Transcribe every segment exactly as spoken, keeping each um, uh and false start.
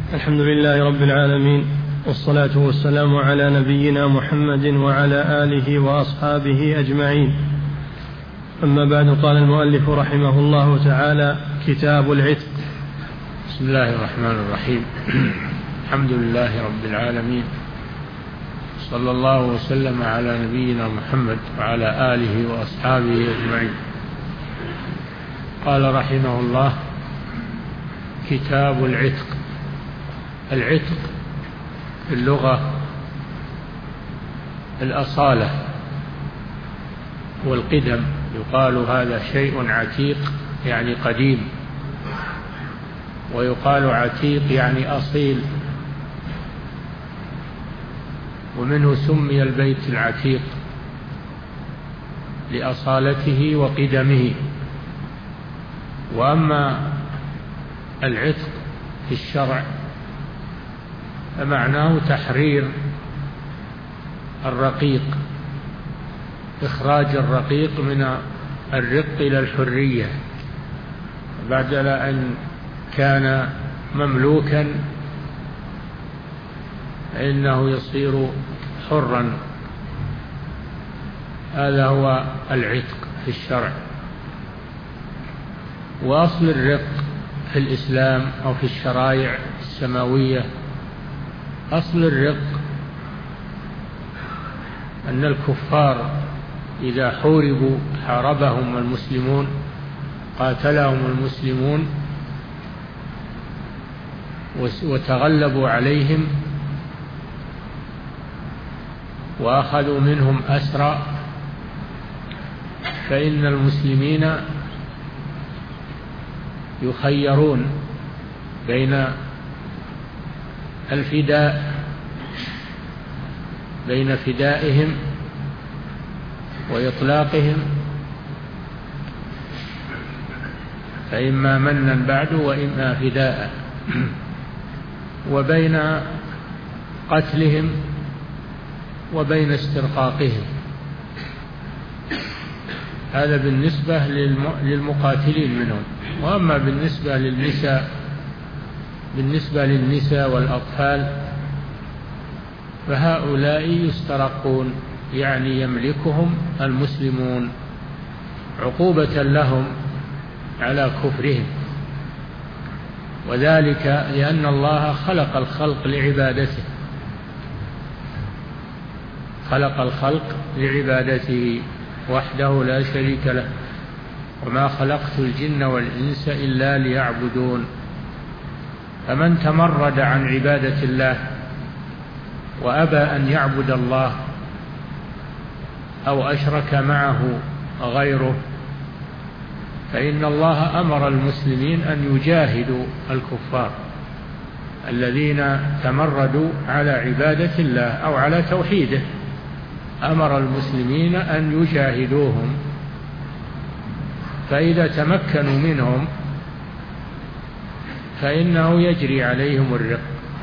الحمد لله رب العالمين، والصلاة والسلام على نبينا محمد وعلى آله وأصحابه أجمعين. أما بعد، قال المؤلف رحمه الله تعالى: كتاب العتق. بسم الله الرحمن الرحيم. الحمد لله رب العالمين، صلى الله وسلم على نبينا محمد وعلى آله وأصحابه أجمعين. قال رحمه الله: كتاب العتق. العتق في اللغة الأصالة والقدم، يقال هذا شيء عتيق يعني قديم، ويقال عتيق يعني أصيل، ومنه سمي البيت العتيق لأصالته وقدمه. وأما العتق في الشرع فمعناه تحرير الرقيق، إخراج الرقيق من الرق إلى الحرية بعد أن كان مملوكا، فإنه يصير حرا. هذا هو العتق في الشرع. وأصل الرق في الإسلام أو في الشرائع السماوية، أصل الرق أن الكفار إذا حوربوا حاربهم المسلمون، قاتلهم المسلمون وتغلبوا عليهم وأخذوا منهم أسرى، فإن المسلمين يخيرون بين الفداء بين فدائهم وإطلاقهم، فإما منا بعد وإما فداء، وبين قتلهم وبين استرقاقهم. هذا بالنسبة للمقاتلين منهم. وأما بالنسبة للنساء بالنسبة للنساء والأطفال فهؤلاء يسترقون، يعني يملكهم المسلمون عقوبة لهم على كفرهم، وذلك لأن الله خلق الخلق لعبادته خلق الخلق لعبادته وحده لا شريك له، وما خلقت الجن والإنس إلا ليعبدون. فمن تمرد عن عبادة الله وأبى أن يعبد الله أو أشرك معه غيره، فإن الله أمر المسلمين أن يجاهدوا الكفار الذين تمردوا على عبادة الله أو على توحيده. أمر المسلمين أن يجاهدوهم، فإذا تمكنوا منهم فإنه يجري عليهم الرق،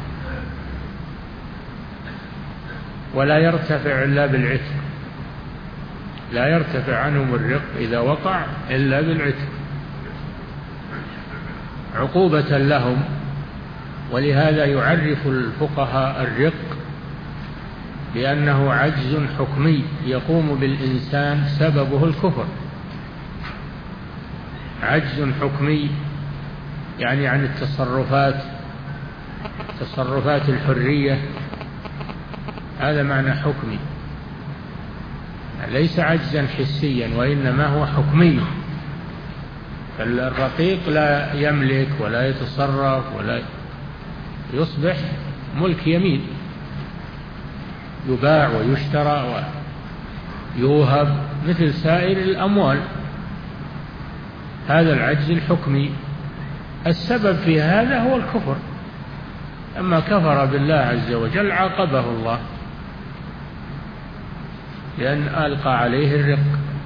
ولا يرتفع إلا بالعتق. لا يرتفع عنهم الرق إذا وقع إلا بالعتق عقوبة لهم. ولهذا يعرف الفقهاء الرق بأنه عجز حكمي يقوم بالإنسان سببه الكفر. عجز حكمي يعني عن التصرفات تصرفات الحرية، هذا معنى حكمي، ليس عجزا حسيا وإنما هو حكمي. فالرقيق لا يملك ولا يتصرف ولا يصبح ملك يمين، يباع ويشترى ويوهب مثل سائر الأموال. هذا العجز الحكمي، السبب في هذا هو الكفر. أما كفر بالله عز وجل عاقبه الله لأن ألقى عليه الرق.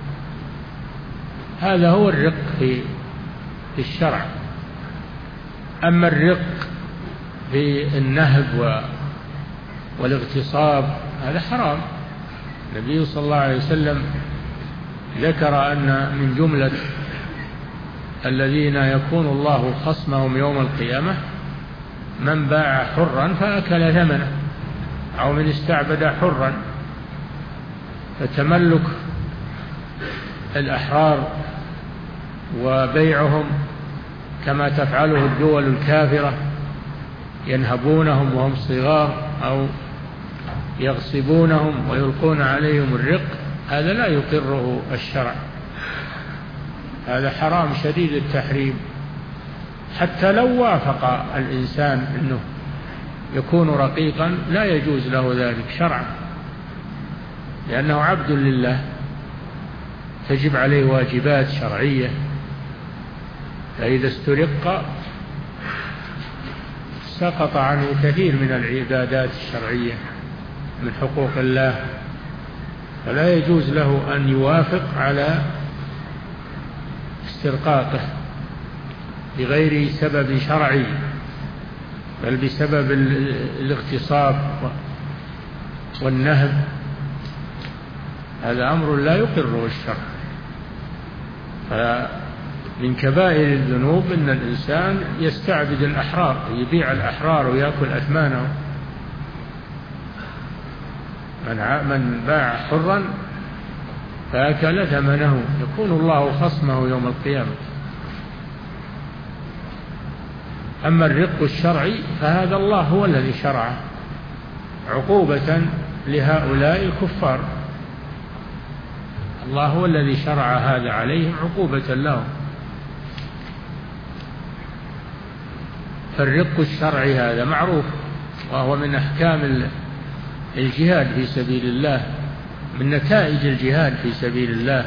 هذا هو الرق في في الشرع. أما الرق في النهب والاغتصاب هذا حرام. النبي صلى الله عليه وسلم ذكر أن من جملة الذين يكون الله خصمهم يوم القيامة من باع حرا فأكل ثمنه، أو من استعبد حرا. فتملك الأحرار وبيعهم كما تفعله الدول الكافرة، ينهبونهم وهم صغار أو يغصبونهم ويلقون عليهم الرق، هذا لا يقره الشرع، هذا حرام شديد التحريم. حتى لو وافق الإنسان أنه يكون رقيقا لا يجوز له ذلك شرعا، لأنه عبد لله تجب عليه واجبات شرعية، فإذا استرق سقط عنه كثير من العبادات الشرعية من حقوق الله، فلا يجوز له أن يوافق على استرقاقه بغير سبب شرعي، بل بسبب الاغتصاب والنهب، هذا أمر لا يقره الشرع. فمن كبائر الذنوب أن الإنسان يستعبد الأحرار، يبيع الأحرار ويأكل أثمانه. من باع حرا فأكل ثمنه يكون الله خصمه يوم القيامة. أما الرق الشرعي فهذا الله هو الذي شرعه عقوبة لهؤلاء الكفار، الله هو الذي شرع هذا عليهم عقوبة لهم. فالرق الشرعي هذا معروف، وهو من أحكام الجهاد في سبيل الله، من نتائج الجهاد في سبيل الله.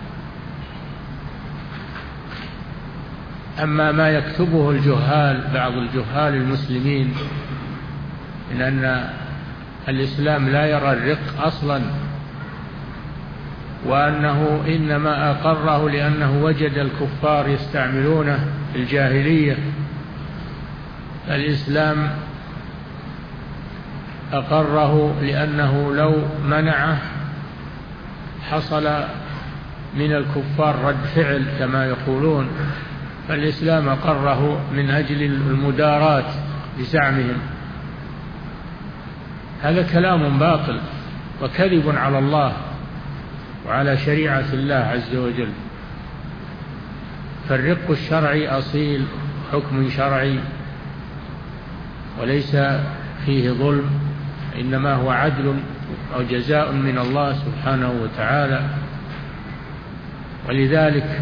أما ما يكتبه الجهال، بعض الجهال المسلمين، من أن الإسلام لا يرى الرق أصلا، وأنه إنما أقره لأنه وجد الكفار يستعملونه في الجاهلية، الإسلام أقره لأنه لو منعه حصل من الكفار رد فعل كما يقولون، فالإسلام أقره من أجل المداراة بزعمهم. هذا كلام باطل وكذب على الله وعلى شريعة الله عز وجل. فالرق الشرعي أصيل، حكم شرعي وليس فيه ظلم، إنما هو عدل أو جزاء من الله سبحانه وتعالى. ولذلك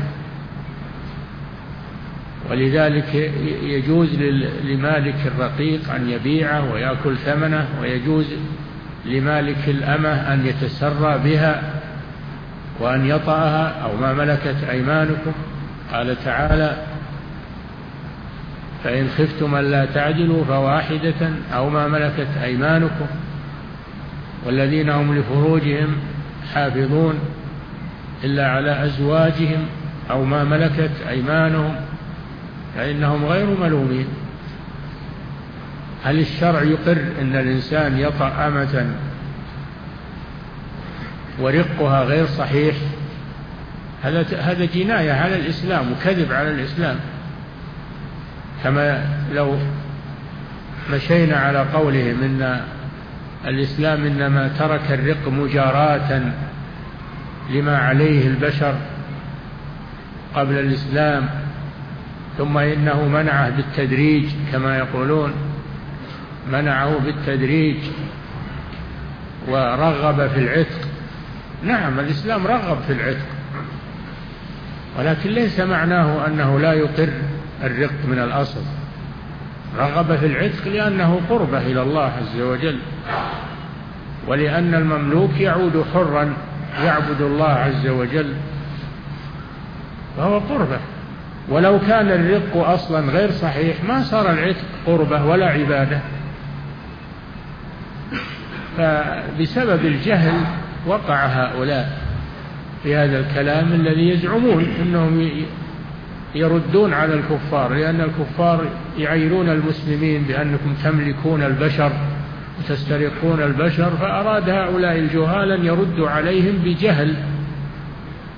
ولذلك يجوز لمالك الرقيق أن يبيعه ويأكل ثمنه، ويجوز لمالك الأمة أن يتسرى بها وأن يطأها أو ما ملكت أيمانكم. قال تعالى: فإن خفتم ألا تعدلوا فواحدة أو ما ملكت أيمانكم والذين هم لفروجهم حافظون إلا على أزواجهم أو ما ملكت أيمانهم فإنهم غير ملومين. هل الشرع يقر أن الإنسان يطأ أمة ورقها غير صحيح؟ هذا هذا جناية على الإسلام وكذب على الإسلام، كما لو مشينا على قولهم إن الإسلام إنما ترك الرق مجاراة لما عليه البشر قبل الإسلام، ثم إنه منعه بالتدريج كما يقولون، منعه بالتدريج ورغب في العتق. نعم، الإسلام رغب في العتق، ولكن ليس معناه أنه لا يقر الرق من الأصل. رغب في العتق لأنه قربة إلى الله عز وجل، ولأن المملوك يعود حرا يعبد الله عز وجل، فهو قربة. ولو كان الرق أصلا غير صحيح ما صار العتق قربة ولا عبادة. فبسبب الجهل وقع هؤلاء في هذا الكلام الذي يزعمون أنهم يردون على الكفار، لأن الكفار يعيرون المسلمين بأنكم تملكون البشر وتسترقون البشر، فأراد هؤلاء الجهال أن يردوا عليهم بجهل،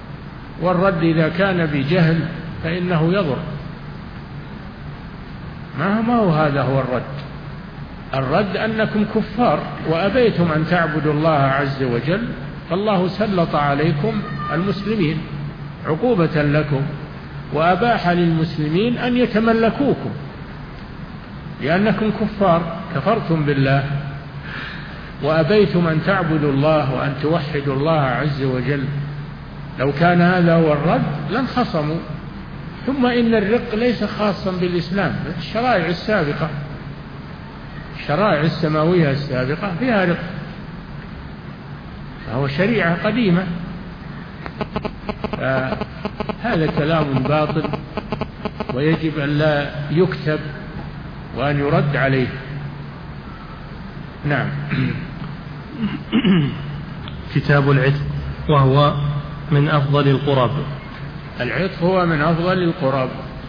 والرد إذا كان بجهل فإنه يضر. ما ما هو هذا هو الرد. الرد أنكم كفار وأبيتم أن تعبدوا الله عز وجل، فالله سلط عليكم المسلمين عقوبة لكم، وأباح للمسلمين أن يتملكوكم لأنكم كفار كفرتم بالله وأبيتم أن تعبدوا الله وأن توحدوا الله عز وجل. لو كان هذا هو الرد لانخصموا. ثم إن الرق ليس خاصا بالإسلام، الشرائع السابقة الشرائع السماوية السابقة فيها رق، فهو شريعة قديمة. هذا كلام باطل ويجب أن لا يكتب وأن يرد عليه. نعم. كتاب العتق، وهو من أفضل القرب. العتق هو من أفضل القرب.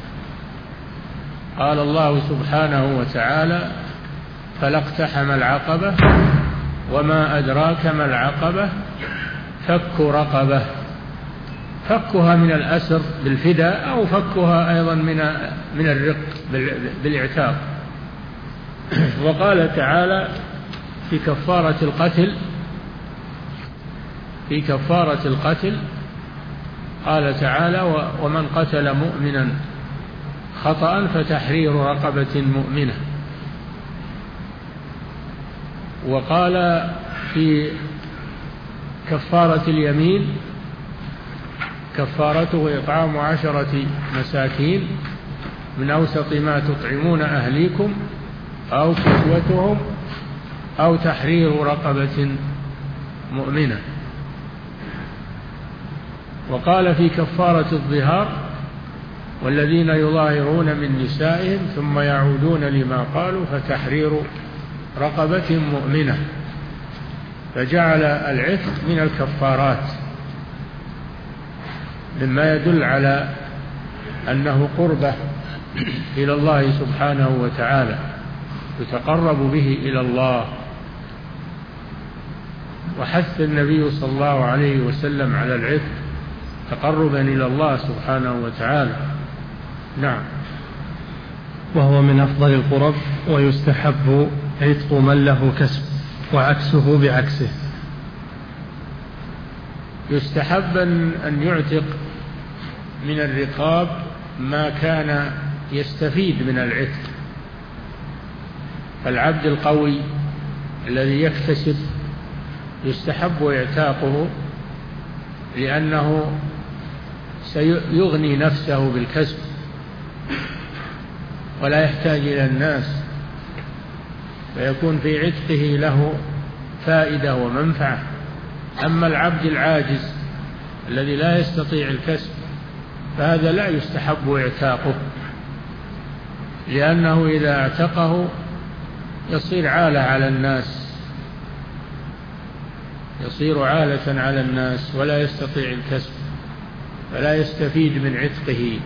قال الله سبحانه وتعالى: فلا اقتحم العقبة وما أدراك ما العقبة فك رقبة. فكها من الأسر بالفداء، أو فكها أيضا من من الرق بالاعتاق. وقال تعالى في كفارة القتل في كفارة القتل قال تعالى: ومن قتل مؤمنا خطأ فتحرير رقبة مؤمنة. وقال في كفارة اليمين: كفارته إطعام عشرة مساكين من أوسط ما تطعمون أهليكم أو كسوتهم أو تحرير رقبة مؤمنة. وقال في كفارة الظهار: والذين يظاهرون من نسائهم ثم يعودون لما قالوا فتحرير رقبة مؤمنة. فجعل العتق من الكفارات، مما يدل على أنه قربة إلى الله سبحانه وتعالى، يتقرب به إلى الله. وحث النبي صلى الله عليه وسلم على العتق تقربا إلى الله سبحانه وتعالى. نعم. وهو من أفضل القرب، ويستحب عتق من له كسب، وعكسه بعكسه. يستحب أن يعتق من الرقاب ما كان يستفيد من العتق. فالعبد القوي الذي يكتسب يستحب اعتاقه، لأنه سيغني نفسه بالكسب ولا يحتاج إلى الناس، فيكون في عتقه له فائدة ومنفعة. أما العبد العاجز الذي لا يستطيع الكسب فهذا لا يستحب اعتاقه، لأنه إذا اعتقه يصير عالة على الناس يصير عالة على الناس ولا يستطيع الكسب، فلا يستفيد من عتقه.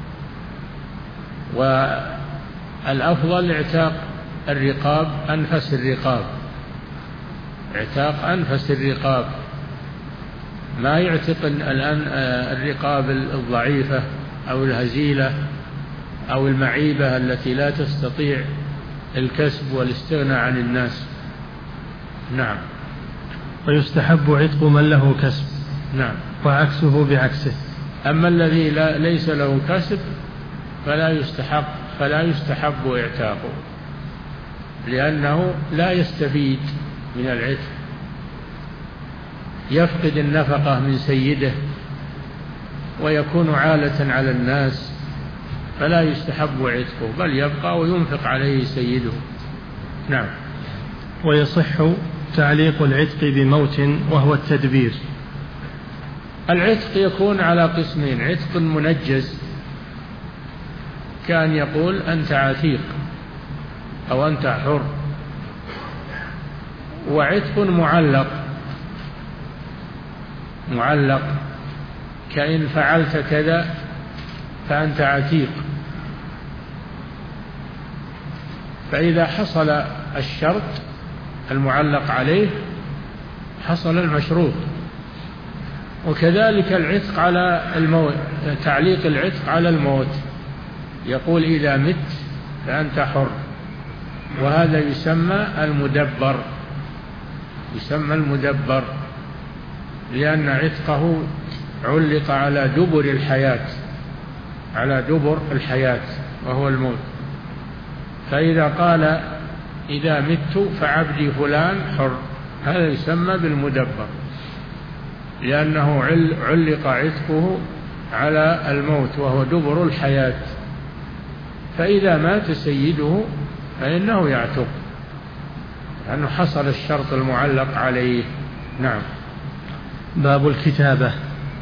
والأفضل اعتاق الرقاب، أنفس الرقاب، اعتاق أنفس الرقاب، ما يعتق الآن الرقاب الضعيفة أو الهزيلة أو المعيبة التي لا تستطيع الكسب والاستغناء عن الناس. نعم. ويستحب عتق من له كسب. نعم. وعكسه بعكسه. أما الذي لا ليس له كسب فلا يستحب فلا يستحب اعتاقه، لأنه لا يستفيد من العتق، يفقد النفقة من سيده ويكون عالة على الناس، فلا يستحب عتقه، بل يبقى وينفق عليه سيده. نعم. ويصح تعليق العتق بموت، وهو التدبير. العتق يكون على قسمين: عتق منجز كان يقول أنت عتيق أو أنت حر، وعتق معلق معلق كأن فعلت كذا فأنت عتيق. فإذا حصل الشرط المعلق عليه حصل المشروط. وكذلك العتق على الموت، تعليق العتق على الموت، يقول إذا مت فأنت حر. وهذا يسمى المدبر، يسمى المدبر لأن عتقه علق على دبر الحياة، على دبر الحياة وهو الموت. فإذا قال إذا مت فعبدي فلان حر، هذا يسمى بالمدبر لأنه علق عتقه على الموت وهو دبر الحياة. فإذا مات سيده فإنه يعتق لأنه حصل الشرط المعلق عليه. نعم. باب الكتابة.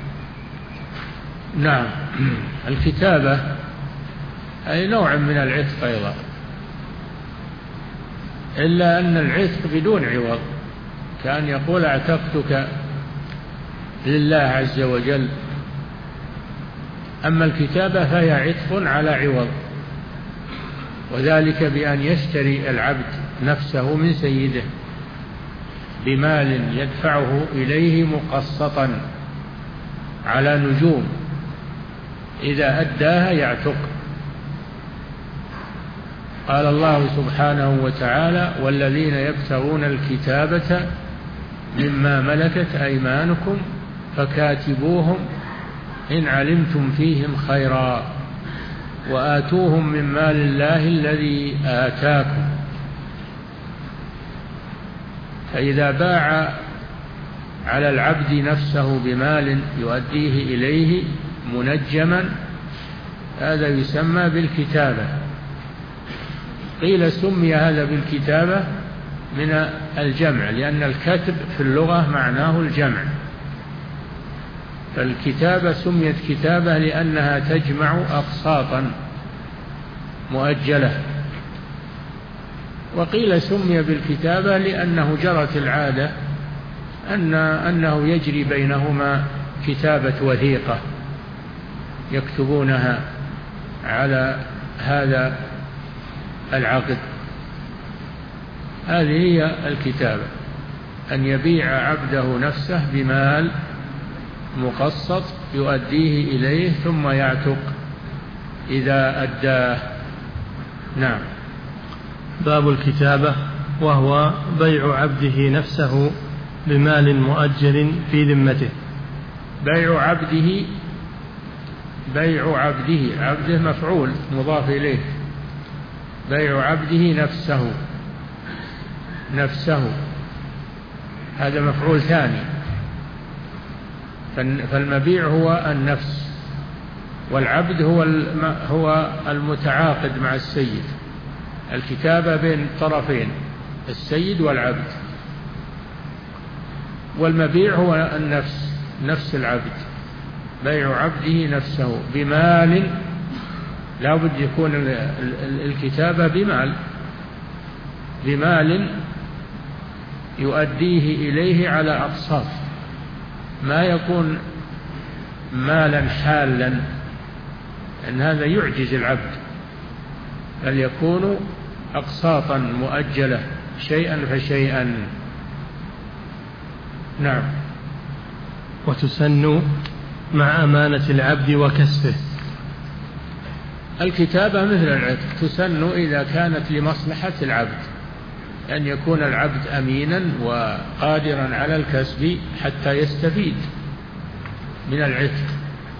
نعم، الكتابة أي نوع من العتق أيضا، إلا أن العتق بدون عوض، كأن يقول اعتقتك لله عز وجل. أما الكتابة فهي عتق على عوض، وذلك بأن يشتري العبد نفسه من سيده بمال يدفعه إليه مقسطا على نجوم، إذا أداها يعتق. قال الله سبحانه وتعالى والذين يبتغون الكتابة مما ملكت أيمانكم فكاتبوهم إن علمتم فيهم خيرا وآتوهم من مال الله الذي آتاكم. فإذا باع على العبد نفسه بمال يؤديه إليه منجما هذا يسمى بالكتابة. قيل سمي هذا بالكتابة من الجمع، لأن الكتب في اللغة معناه الجمع، فالكتابة سميت كتابة لأنها تجمع أقساطا مؤجلة. وقيل سمي بالكتابة لأنه جرت العادة أن أنه يجري بينهما كتابة وثيقة يكتبونها على هذا العقد. هذه هي الكتابة، أن يبيع عبده نفسه بمال مقسط يؤديه إليه ثم يعتق إذا أداه. نعم. باب الكتابة، وهو بيع عبده نفسه بمال مؤجل في ذمته. بيع عبده، بيع عبده، عبده مفعول مضاف إليه، بيع عبده نفسه، نفسه هذا مفعول ثاني. فالمبيع هو النفس، والعبد هو هو المتعاقد مع السيد، الكتابة بين طرفين السيد والعبد. والمبيع هو النفس، نفس العبد، بيع عبده نفسه بمال، لا بد يكون الكتابة بمال، بمال يؤديه إليه على أقساط، ما يكون مالا حالا، أن هذا يعجز العبد، بل يكون أقساطا مؤجلة شيئا فشيئا. نعم. وتسن مع أمانة العبد وكسبه. الكتابة مثل العتق تسن إذا كانت لمصلحة العبد، أن يكون العبد أمينا وقادرا على الكسب حتى يستفيد من العتق،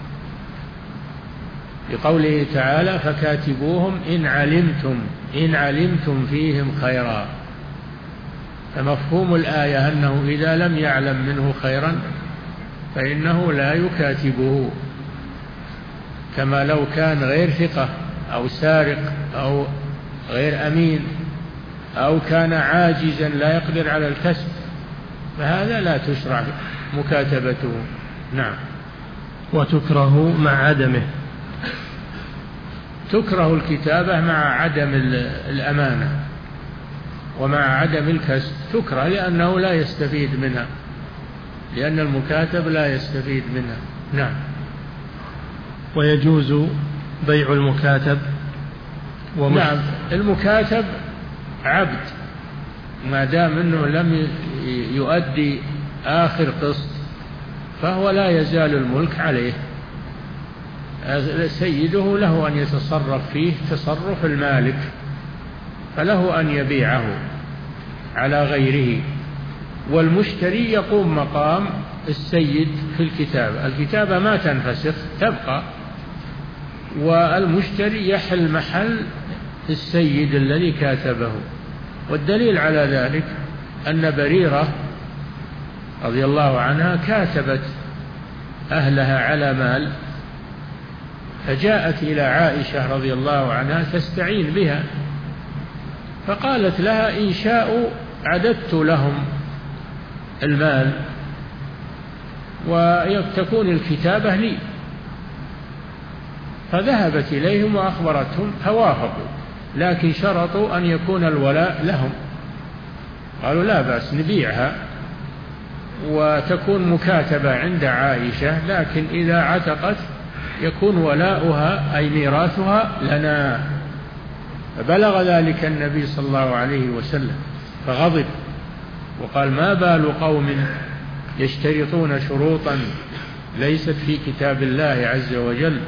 بقوله تعالى فكاتبوهم إن علمتم، إن علمتم فيهم خيرا. فمفهوم الآية أنه إذا لم يعلم منه خيرا فإنه لا يكاتبه، كما لو كان غير ثقة أو سارق أو غير أمين أو كان عاجزا لا يقدر على الكسب، فهذا لا تشرع مكاتبته. نعم. وتكره مع عدمه. تكره الكتابة مع عدم الأمانة ومع عدم الكسب، تكره لأنه لا يستفيد منها، لأن المكاتب لا يستفيد منها. نعم. ويجوز بيع المكاتب ومش... نعم، المكاتب عبد ما دام أنه لم يؤدي آخر قسط فهو لا يزال الملك عليه، سيده له أن يتصرف فيه تصرف المالك. فله أن يبيعه على غيره. والمشتري يقوم مقام السيد في الكتابة، الكتابة ما تنفسخ تبقى، والمشتري يحل محل السيد الذي كاتبه. والدليل على ذلك أن بريرة رضي الله عنها كاتبت أهلها على مال، فجاءت إلى عائشة رضي الله عنها تستعين بها، فقالت لها إن شاءوا عددت لهم المال وتكون الكتابة لي. فذهبت إليهم وأخبرتهم فوافقوا، لكن شرطوا أن يكون الولاء لهم. قالوا لا بأس نبيعها وتكون مكاتبة عند عائشة، لكن إذا عتقت يكون ولاؤها أي ميراثها لنا. فبلغ ذلك النبي صلى الله عليه وسلم فغضب وقال ما بال قوم يشترطون شروطا ليست في كتاب الله عز وجل،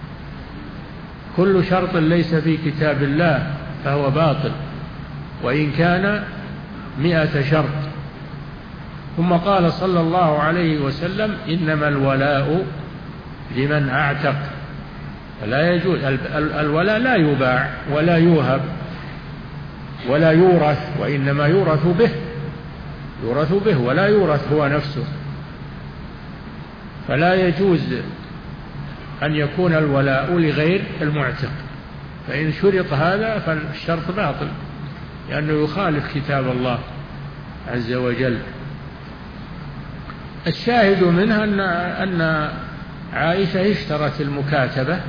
كل شرط ليس في كتاب الله فهو باطل وإن كان مئة شرط. ثم قال صلى الله عليه وسلم إنما الولاء لمن أعتق، فلا يجوز الولاء لا يباع ولا يوهب ولا يورث، وإنما يورث به يورث به ولا يورث هو نفسه. فلا يجوز أن يكون الولاء لغير المعتق، فإن شرط هذا فالشرط باطل لأنه يخالف كتاب الله عز وجل. الشاهد منها أن أن عائشة اشترت المكاتبة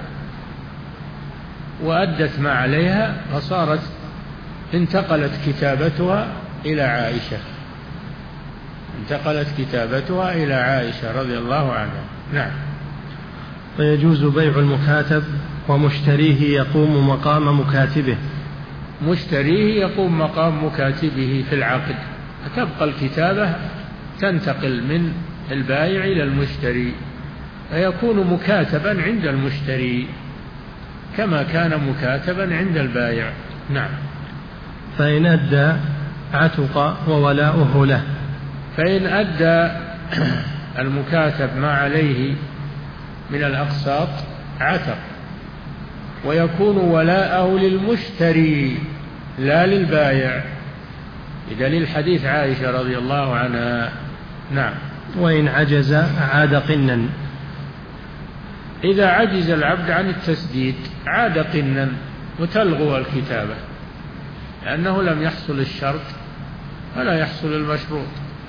وأدت ما عليها، فصارت انتقلت كتابتها إلى عائشة انتقلت كتابتها إلى عائشة رضي الله عنها. نعم. فيجوز بيع المكاتب ومشتريه يقوم مقام مكاتبه. مشتريه يقوم مقام مكاتبه في العقد، فتبقى الكتابة تنتقل من البائع إلى المشتري، فيكون مكاتبا عند المشتري كما كان مكاتبا عند البائع. نعم. فإن أدى عتق وولاؤه له. فإن أدى المكاتب ما عليه من الأقساط عتق، ويكون ولاءه للمشتري لا للبائع، بدليل حديث عائشة رضي الله عنها. نعم. وإن عجز عاد قنا. إذا عجز العبد عن التسديد عاد قنا وتلغو الكتابة، لأنه لم يحصل الشرط فلا يحصل المشروط،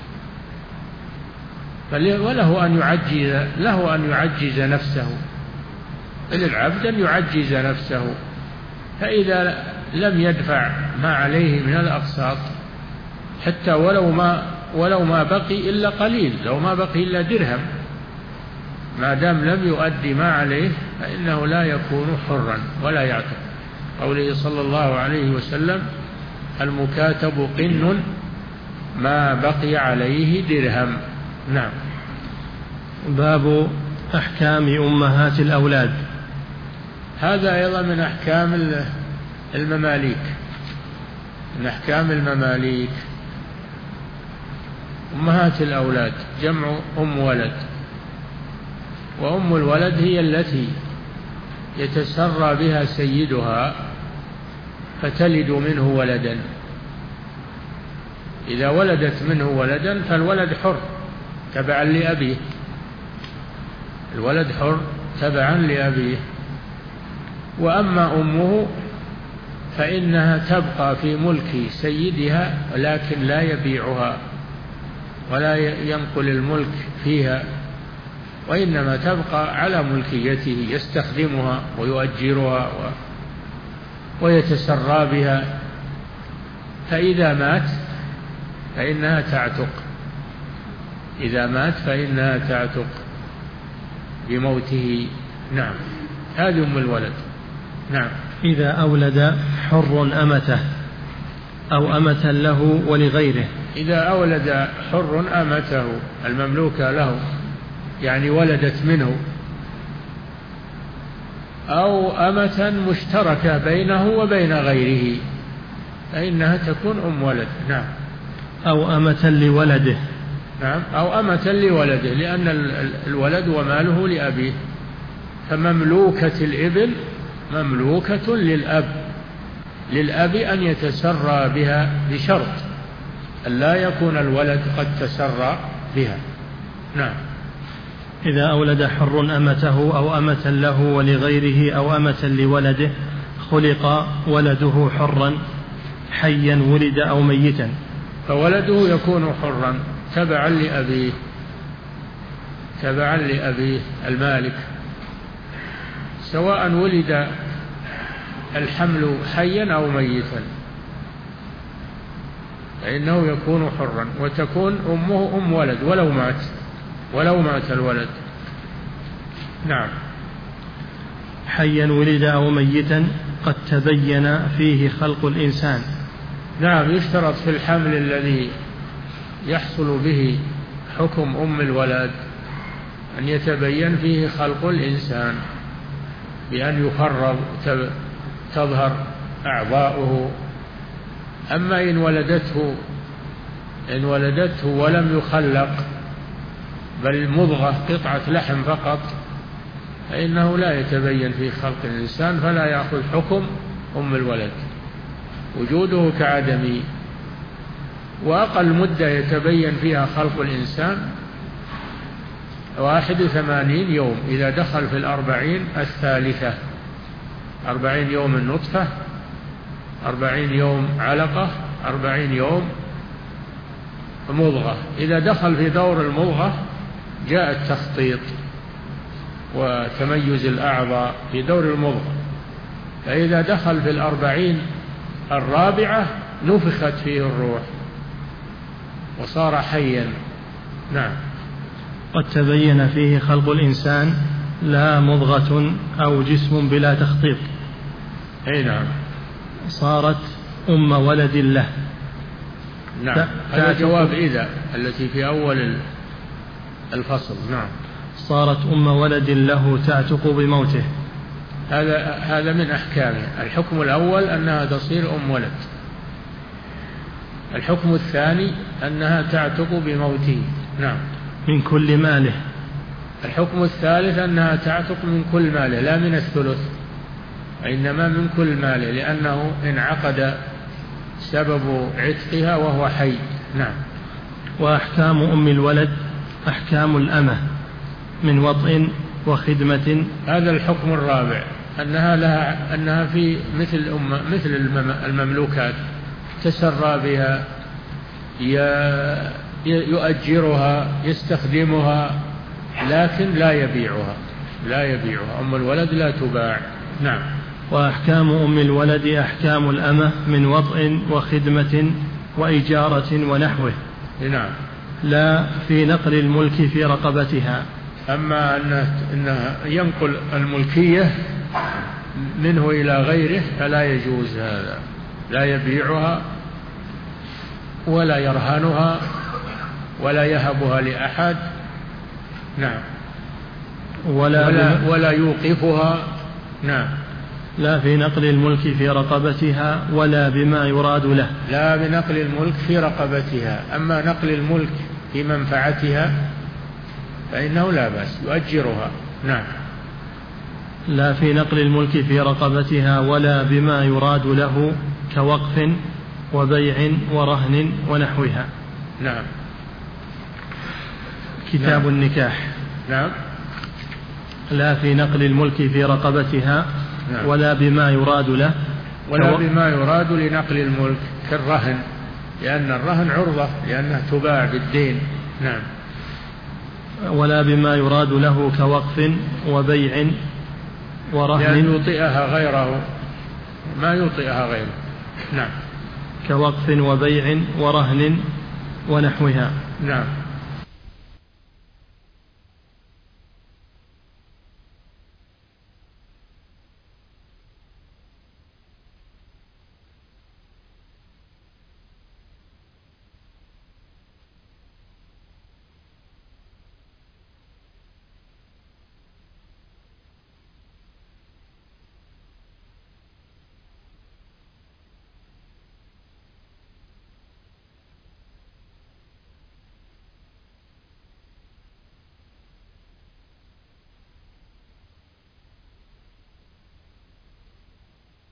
وله أن يعجز له أن يعجز نفسه، للعبد أن يعجز نفسه. فإذا لم يدفع ما عليه من الأقساط حتى ولو ما ولو ما بقي إلا قليل، لو ما بقي إلا درهم، ما دام لم يؤدي ما عليه فإنه لا يكون حرا ولا يعتق. قوله صلى الله عليه وسلم المكاتب قن ما بقي عليه درهم. نعم. باب أحكام أمهات الأولاد. هذا أيضا من أحكام المماليك من أحكام المماليك. أمهات الأولاد جمع أم ولد، وأم الولد هي التي يتسرى بها سيدها فتلد منه ولدا. إذا ولدت منه ولدا فالولد حر تبعا لأبيه، الولد حر تبعا لأبيه. وأما أمه فإنها تبقى في ملك سيدها ولكن لا يبيعها ولا ينقل الملك فيها، وإنما تبقى على ملكيته، يستخدمها ويؤجرها ويتسرى بها. فإذا مات فإنها تعتق إذا مات فإنها تعتق بموته. نعم. هذه أم الولد. نعم. إذا أولد حر أمته أو أمة له ولغيره. إذا أولد حر أمته المملوكة له، يعني ولدت منه، أو أمة مشتركة بينه وبين غيره، فإنها تكون أم ولد. نعم. أو أمة لولده. نعم، أو أمة لولده، لأن الولد وماله لأبيه، فمملوكة الإبل مملوكة للأب، للأب أن يتسرى بها بشرط أن لا يكون الولد قد تسرى بها. نعم. إذا أولد حر أمته أو أمة له ولغيره أو أمة لولده خلق ولده حرا حيا ولد أو ميتا، فولده يكون حرا تبعا لأبيه، تبعا لأبيه المالك، سواء ولد الحمل حيا أو ميتا فإنه يكون حرا، وتكون أمه أم ولد ولو مات، ولو مات الولد. نعم. حيا ولد أو ميتا قد تبين فيه خلق الإنسان. نعم، يشترط في الحمل الذي يحصل به حكم أم الولد أن يتبين فيه خلق الإنسان، بأن يخرب تظهر أعضاؤه. أما إن ولدته إن ولدته ولم يخلق بل مضغة قطعة لحم فقط فإنه لا يتبين فيه خلق الإنسان، فلا يأخذ حكم أم الولد، وجوده كعدمه. وأقل مدة يتبين فيها خلق الإنسان واحد وثمانين يوم، إذا دخل في الأربعين الثالثة، أربعين يوم النطفة، أربعين يوم علقة، أربعين يوم مضغة. إذا دخل في دور المضغة جاء التخطيط وتميز الأعضاء في دور المضغة، فإذا دخل في الأربعين الرابعة نفخت فيه الروح وصار حيا. نعم. قد تبين فيه خلق الإنسان لا مضغة أو جسم بلا تخطيط. أي نعم. صارت أم ولد له. نعم، هذا جواب إذا التي في أول الفصل. نعم. صارت أم ولد له تعتق بموته. هذا هذا من أحكامه. الحكم الأول أنها تصير أم ولد، الحكم الثاني أنها تعتق بموته. نعم. من كل ماله. الحكم الثالث أنها تعتق من كل ماله، لا من الثلث، إنما من كل ماله، لأنه انعقد سبب عتقها وهو حي. نعم. وأحكام أم الولد أحكام الأمة من وطء وخدمة. هذا الحكم الرابع، أنها لها أنها في مثل الأمة مثل المملوكات، تسرى بها، يؤجرها، يستخدمها، لكن لا يبيعها، لا يبيعها. أم الولد لا تباع. نعم. وأحكام أم الولد أحكام الأمة من وطء وخدمة وإجارة ونحوه. نعم. لا في نقل الملك في رقبتها. أما أنه ينقل الملكية منه إلى غيره فلا يجوز هذا، لا يبيعها ولا يرهنها ولا يهبها لأحد. نعم. ولا, ولا, ولا يوقفها. نعم. لا في نقل الملك في رقبتها ولا بما يراد له. لا بنقل الملك في رقبتها. أما نقل الملك في منفعتها فإنه لا بأس، يؤجرها. نعم. لا في نقل الملك في رقبتها ولا بما يراد له كوقف وبيع ورهن ونحوها. نعم. كتاب نعم. النكاح. نعم. لا في نقل الملك في رقبتها. نعم. ولا بما يراد له ولا بما يراد لنقل الملك كالرهن، لأن الرهن عرضة لأنها تباع بالدين. نعم. ولا بما يراد له كوقف وبيع ورهن، لأن يطئها غيره، ما يطئها غيره. نعم. كوقف وبيع ورهن ونحوها. نعم.